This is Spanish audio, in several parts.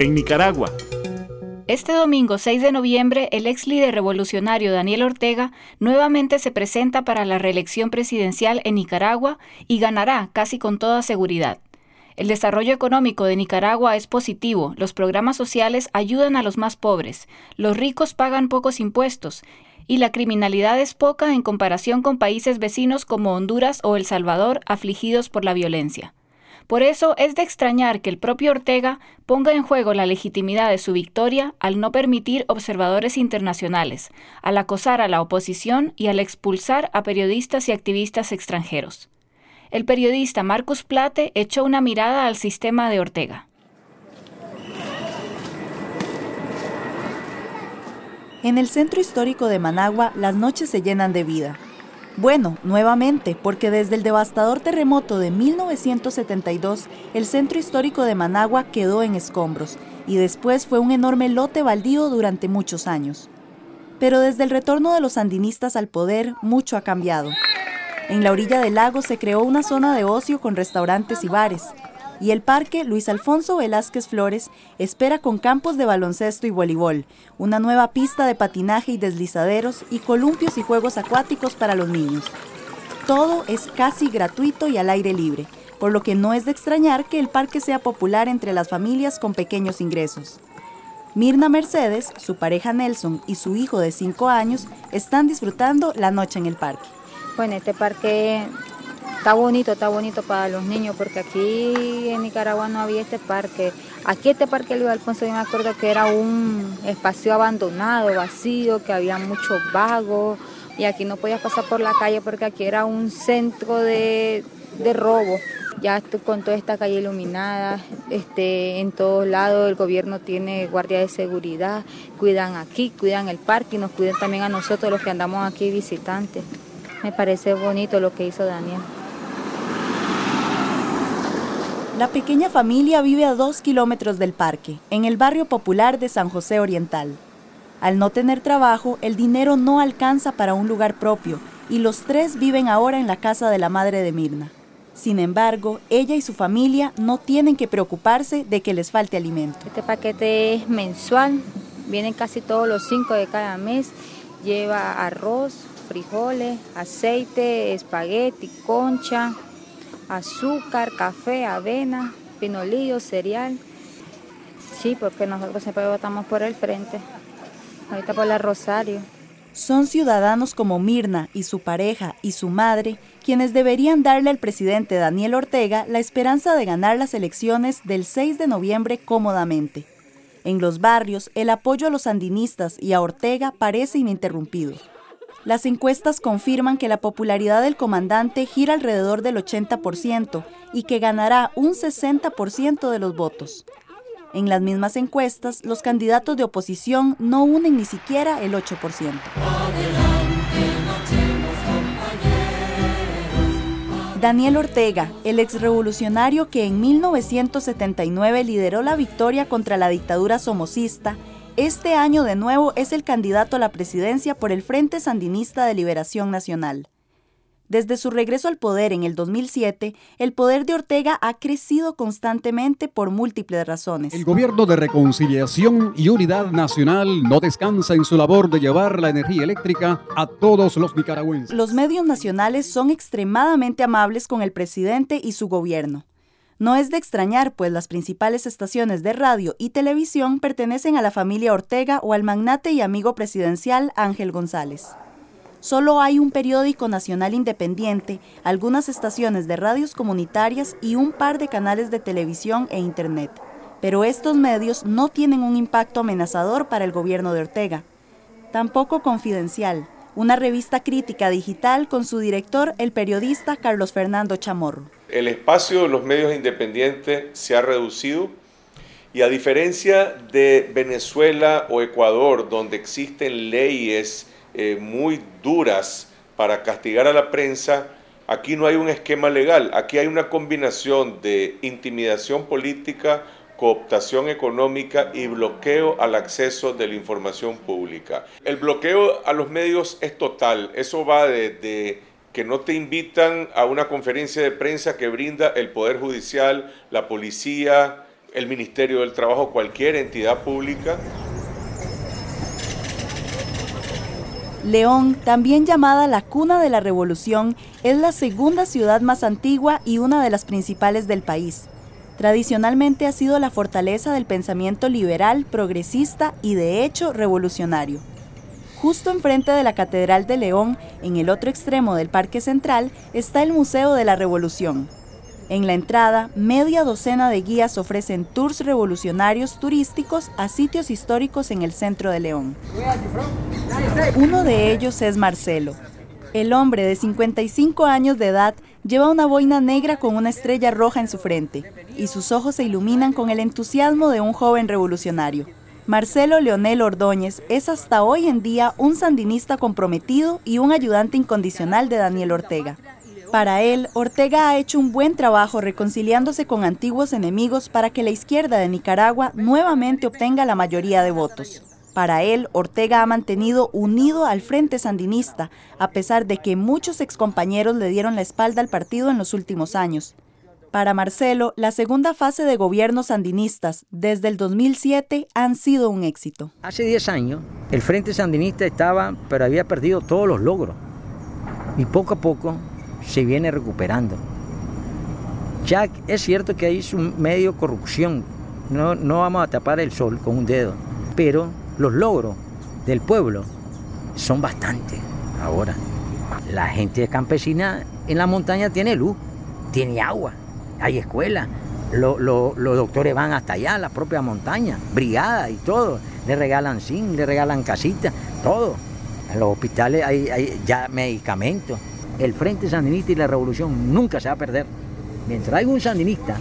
en Nicaragua. Este domingo 6 de noviembre, el ex líder revolucionario Daniel Ortega nuevamente se presenta para la reelección presidencial en Nicaragua y ganará casi con toda seguridad. El desarrollo económico de Nicaragua es positivo, los programas sociales ayudan a los más pobres, los ricos pagan pocos impuestos y la criminalidad es poca en comparación con países vecinos como Honduras o El Salvador afligidos por la violencia. Por eso es de extrañar que el propio Ortega ponga en juego la legitimidad de su victoria al no permitir observadores internacionales, al acosar a la oposición y al expulsar a periodistas y activistas extranjeros. El periodista Marcus Plate echó una mirada al sistema de Ortega. En el centro histórico de Managua, las noches se llenan de vida. Bueno, nuevamente, porque desde el devastador terremoto de 1972, el centro histórico de Managua quedó en escombros y después fue un enorme lote baldío durante muchos años. Pero desde el retorno de los sandinistas al poder, mucho ha cambiado. En la orilla del lago se creó una zona de ocio con restaurantes y bares, y el parque Luis Alfonso Velázquez Flores espera con campos de baloncesto y voleibol, una nueva pista de patinaje y deslizaderos y columpios y juegos acuáticos para los niños. Todo es casi gratuito y al aire libre, por lo que no es de extrañar que el parque sea popular entre las familias con pequeños ingresos. Mirna Mercedes, su pareja Nelson y su hijo de 5 años están disfrutando la noche en el parque. Bueno, este parque está bonito para los niños, porque aquí en Nicaragua no había este parque. Aquí este parque Luis Alfonso, yo me acuerdo que era un espacio abandonado, vacío, que había muchos vagos, y aquí no podías pasar por la calle porque aquí era un centro de robo. Ya con toda esta calle iluminada, en todos lados el gobierno tiene guardia de seguridad, cuidan aquí, cuidan el parque y nos cuidan también a nosotros los que andamos aquí visitantes. Me parece bonito lo que hizo Daniel. La pequeña familia vive a 2 kilómetros del parque, en el barrio popular de San José Oriental. Al no tener trabajo, el dinero no alcanza para un lugar propio y los 3 viven ahora en la casa de la madre de Mirna. Sin embargo, ella y su familia no tienen que preocuparse de que les falte alimento. Este paquete es mensual, vienen casi todos los 5 de cada mes, lleva arroz, frijoles, aceite, espagueti, concha, azúcar, café, avena, pinolillo, cereal. Sí, porque nosotros siempre votamos por el frente, ahorita por la Rosario. Son ciudadanos como Mirna y su pareja y su madre quienes deberían darle al presidente Daniel Ortega la esperanza de ganar las elecciones del 6 de noviembre cómodamente. En los barrios, el apoyo a los sandinistas y a Ortega parece ininterrumpido. Las encuestas confirman que la popularidad del comandante gira alrededor del 80% y que ganará un 60% de los votos. En las mismas encuestas, los candidatos de oposición no unen ni siquiera el 8%. Daniel Ortega, el exrevolucionario que en 1979 lideró la victoria contra la dictadura somocista, este año de nuevo es el candidato a la presidencia por el Frente Sandinista de Liberación Nacional. Desde su regreso al poder en el 2007, el poder de Ortega ha crecido constantemente por múltiples razones. El gobierno de reconciliación y unidad nacional no descansa en su labor de llevar la energía eléctrica a todos los nicaragüenses. Los medios nacionales son extremadamente amables con el presidente y su gobierno. No es de extrañar, pues las principales estaciones de radio y televisión pertenecen a la familia Ortega o al magnate y amigo presidencial Ángel González. Solo hay un periódico nacional independiente, algunas estaciones de radios comunitarias y un par de canales de televisión e internet. Pero estos medios no tienen un impacto amenazador para el gobierno de Ortega. Tampoco Confidencial, una revista crítica digital con su director, el periodista Carlos Fernando Chamorro. El espacio de los medios independientes se ha reducido y a diferencia de Venezuela o Ecuador, donde existen leyes muy duras para castigar a la prensa, aquí no hay un esquema legal, aquí hay una combinación de intimidación política, cooptación económica y bloqueo al acceso de la información pública. El bloqueo a los medios es total, eso va de que no te invitan a una conferencia de prensa que brinda el Poder Judicial, la policía, el Ministerio del Trabajo, cualquier entidad pública. León, también llamada la cuna de la Revolución, es la segunda ciudad más antigua y una de las principales del país. Tradicionalmente ha sido la fortaleza del pensamiento liberal, progresista y de hecho revolucionario. Justo enfrente de la Catedral de León, en el otro extremo del Parque Central, está el Museo de la Revolución. En la entrada, media docena de guías ofrecen tours revolucionarios turísticos a sitios históricos en el centro de León. Uno de ellos es Marcelo. El hombre de 55 años de edad lleva una boina negra con una estrella roja en su frente y sus ojos se iluminan con el entusiasmo de un joven revolucionario. Marcelo Leonel Ordóñez es hasta hoy en día un sandinista comprometido y un ayudante incondicional de Daniel Ortega. Para él, Ortega ha hecho un buen trabajo reconciliándose con antiguos enemigos para que la izquierda de Nicaragua nuevamente obtenga la mayoría de votos. Para él, Ortega ha mantenido unido al Frente Sandinista, a pesar de que muchos excompañeros le dieron la espalda al partido en los últimos años. Para Marcelo, la segunda fase de gobiernos sandinistas, desde el 2007, han sido un éxito. Hace 10 años, el Frente Sandinista estaba, pero había perdido todos los logros. Y poco a poco se viene recuperando. Ya es cierto que hay un medio corrupción, no vamos a tapar el sol con un dedo, pero los logros del pueblo son bastantes. Ahora, la gente campesina en la montaña tiene luz, tiene agua, hay escuelas, los doctores van hasta allá, a la propia montaña, brigadas y todo, le regalan zinc, le regalan casitas, todo. En los hospitales hay ya medicamentos. El Frente Sandinista y la Revolución nunca se va a perder. Mientras haya un sandinista,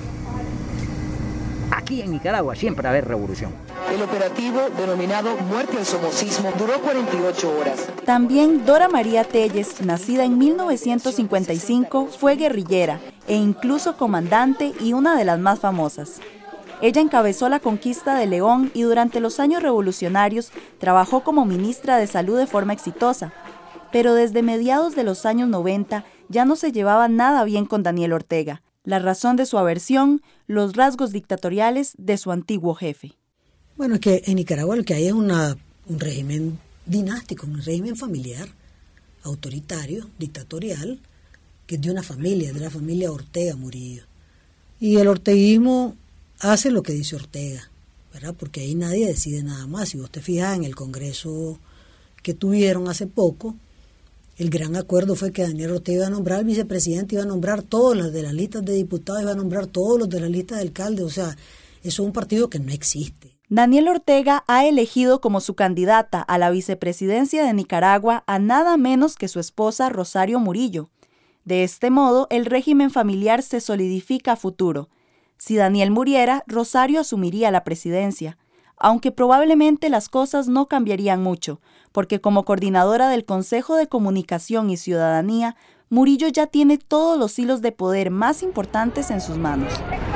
aquí en Nicaragua siempre va a haber revolución. El operativo denominado Muerte al Somocismo duró 48 horas. También Dora María Telles, nacida en 1955, fue guerrillera e incluso comandante y una de las más famosas. Ella encabezó la conquista de León y durante los años revolucionarios trabajó como ministra de Salud de forma exitosa. Pero desde mediados de los años 90 ya no se llevaba nada bien con Daniel Ortega. La razón de su aversión, los rasgos dictatoriales de su antiguo jefe. Bueno, es que en Nicaragua lo que hay es un régimen dinástico, un régimen familiar, autoritario, dictatorial, que es de una familia, de la familia Ortega Murillo. Y el orteguismo hace lo que dice Ortega, ¿verdad? Porque ahí nadie decide nada más. Si vos te fijas en el Congreso que tuvieron hace poco, el gran acuerdo fue que Daniel Ortega iba a nombrar al vicepresidente, iba a nombrar todos los de las listas de diputados, iba a nombrar todos los de la lista de alcaldes. O sea, eso es un partido que no existe. Daniel Ortega ha elegido como su candidata a la vicepresidencia de Nicaragua a nada menos que su esposa Rosario Murillo. De este modo, el régimen familiar se solidifica a futuro. Si Daniel muriera, Rosario asumiría la presidencia, aunque probablemente las cosas no cambiarían mucho, porque como coordinadora del Consejo de Comunicación y Ciudadanía, Murillo ya tiene todos los hilos de poder más importantes en sus manos.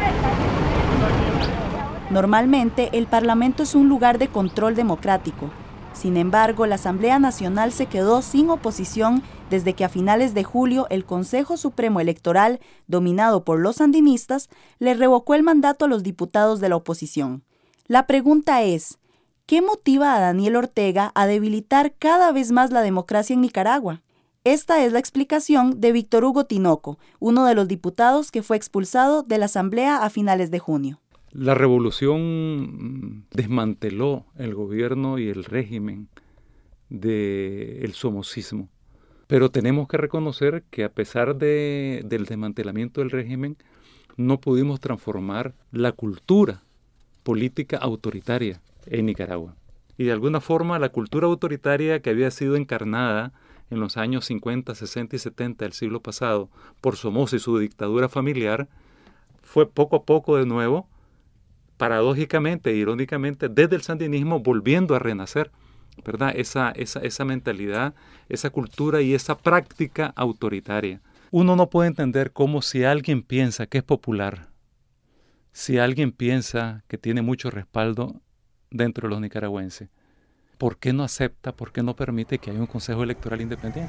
Normalmente, el Parlamento es un lugar de control democrático. Sin embargo, la Asamblea Nacional se quedó sin oposición desde que a finales de julio el Consejo Supremo Electoral, dominado por los sandinistas, le revocó el mandato a los diputados de la oposición. La pregunta es, ¿qué motiva a Daniel Ortega a debilitar cada vez más la democracia en Nicaragua? Esta es la explicación de Víctor Hugo Tinoco, uno de los diputados que fue expulsado de la Asamblea a finales de junio. La revolución desmanteló el gobierno y el régimen del somocismo, pero tenemos que reconocer que a pesar del desmantelamiento del régimen, no pudimos transformar la cultura política autoritaria en Nicaragua. Y de alguna forma la cultura autoritaria que había sido encarnada en los años 50, 60 y 70 del siglo pasado por Somoza y su dictadura familiar, fue poco a poco de nuevo, paradójicamente e irónicamente, desde el sandinismo volviendo a renacer, ¿verdad? Esa mentalidad, esa cultura y esa práctica autoritaria. Uno no puede entender cómo si alguien piensa que es popular, si alguien piensa que tiene mucho respaldo dentro de los nicaragüenses, ¿por qué no acepta, por qué no permite que haya un Consejo Electoral independiente?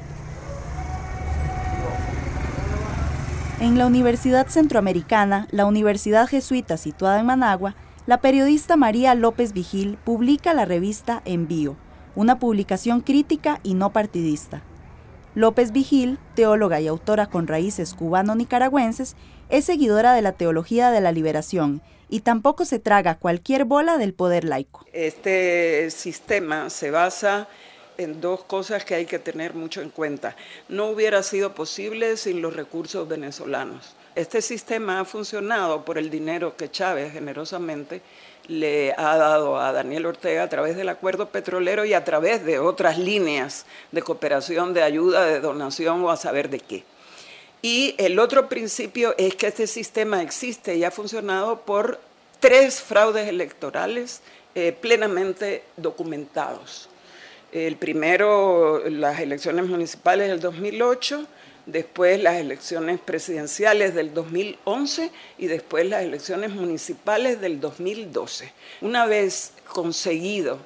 En la Universidad Centroamericana, la Universidad Jesuita situada en Managua, La periodista María López Vigil publica la revista Envío, una publicación crítica y no partidista. López Vigil, teóloga y autora con raíces cubano-nicaragüenses, es seguidora de la teología de la liberación y tampoco se traga cualquier bola del poder laico. Este sistema se basa en dos cosas que hay que tener mucho en cuenta. No hubiera sido posible sin los recursos venezolanos. Este sistema ha funcionado por el dinero que Chávez generosamente le ha dado a Daniel Ortega a través del acuerdo petrolero y a través de otras líneas de cooperación, de ayuda, de donación o a saber de qué. Y el otro principio es que este sistema existe y ha funcionado por 3 fraudes electorales plenamente documentados. El primero, las elecciones municipales del 2008, después las elecciones presidenciales del 2011 y después las elecciones municipales del 2012. Una vez conseguido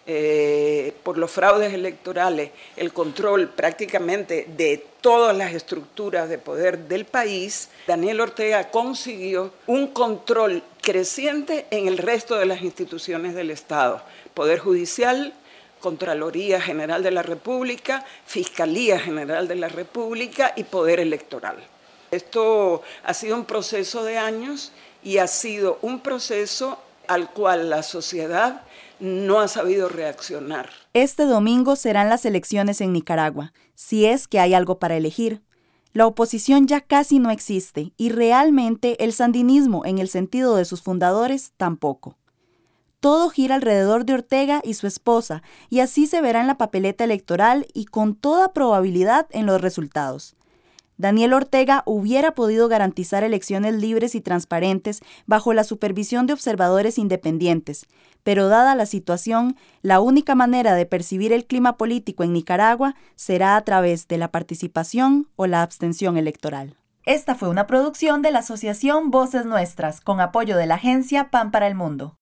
por los fraudes electorales el control prácticamente de todas las estructuras de poder del país, Daniel Ortega consiguió un control creciente en el resto de las instituciones del Estado, Poder Judicial, Contraloría General de la República, Fiscalía General de la República y Poder Electoral. Esto ha sido un proceso de años y ha sido un proceso al cual la sociedad no ha sabido reaccionar. Este domingo serán las elecciones en Nicaragua, si es que hay algo para elegir. La oposición ya casi no existe y realmente el sandinismo, en el sentido de sus fundadores, tampoco. Todo gira alrededor de Ortega y su esposa, y así se verá en la papeleta electoral y con toda probabilidad en los resultados. Daniel Ortega hubiera podido garantizar elecciones libres y transparentes bajo la supervisión de observadores independientes, pero dada la situación, la única manera de percibir el clima político en Nicaragua será a través de la participación o la abstención electoral. Esta fue una producción de la Asociación Voces Nuestras, con apoyo de la agencia Pan para el Mundo.